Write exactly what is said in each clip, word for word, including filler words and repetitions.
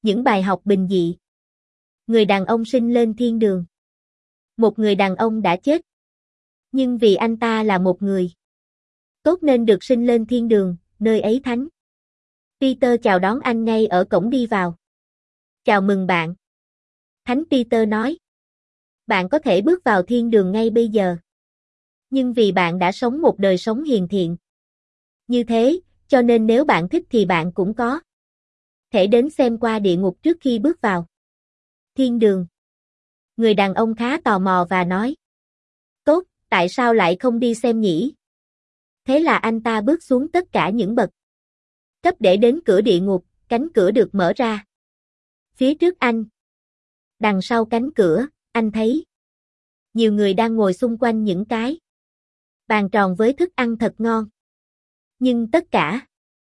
Những bài học bình dị. Người đàn ông sinh lên thiên đường. Một người đàn ông đã chết. Nhưng vì anh ta là một người tốt nên được sinh lên thiên đường, nơi ấy thánh. Peter chào đón anh ngay ở cổng đi vào. Chào mừng bạn. Thánh Peter nói. Bạn có thể bước vào thiên đường ngay bây giờ. Nhưng vì bạn đã sống một đời sống hiền thiện như thế, cho nên nếu bạn thích thì bạn cũng có thể đến xem qua địa ngục trước khi bước vào thiên đường. Người đàn ông khá tò mò và nói. Tốt, tại sao lại không đi xem nhỉ? Thế là anh ta bước xuống tất cả những bậc cấp để đến cửa địa ngục, cánh cửa được mở ra. Phía trước anh, đằng sau cánh cửa, anh thấy nhiều người đang ngồi xung quanh những cái bàn tròn với thức ăn thật ngon. Nhưng tất cả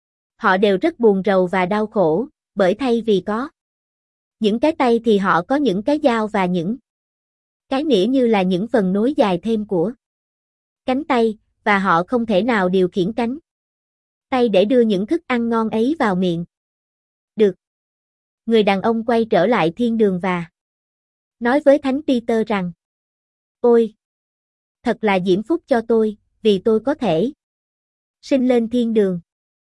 họ đều rất buồn rầu và đau khổ, bởi thay vì có những cái tay thì họ có những cái dao và những cái nĩa như là những phần nối dài thêm của cánh tay, và họ không thể nào điều khiển cánh tay để đưa những thức ăn ngon ấy vào miệng được. Người đàn ông quay trở lại thiên đường và nói với Thánh Peter rằng: Ôi! Thật là diễm phúc cho tôi, vì tôi có thể sinh lên thiên đường.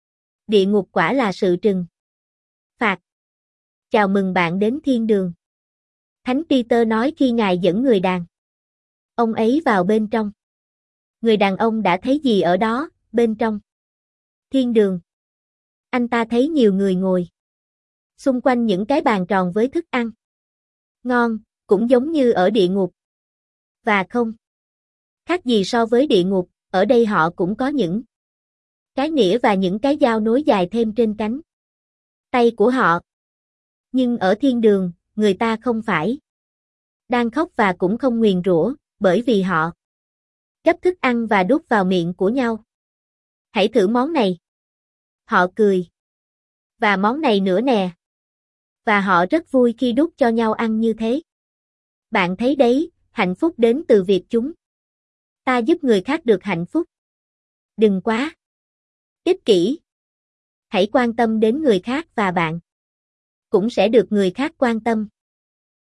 Địa ngục quả là sự trừng phạt. Chào mừng bạn đến thiên đường. Thánh Peter nói khi Ngài dẫn người đàn ông ấy vào bên trong. Người đàn ông đã thấy gì ở đó, bên trong thiên đường? Anh ta thấy nhiều người ngồi xung quanh những cái bàn tròn với thức ăn ngon, cũng giống như ở địa ngục. Và không khác gì so với địa ngục, ở đây họ cũng có những cái nĩa và những cái dao nối dài thêm trên cánh tay của họ. Nhưng ở thiên đường, người ta không phải đang khóc và cũng không nguyền rủa, bởi vì họ gắp thức ăn và đút vào miệng của nhau. Hãy thử món này. Họ cười. Và món này nữa nè. Và họ rất vui khi đút cho nhau ăn như thế. Bạn thấy đấy, hạnh phúc đến từ việc chúng ta giúp người khác được hạnh phúc. Đừng quá ích kỷ. Hãy quan tâm đến người khác và bạn cũng sẽ được người khác quan tâm.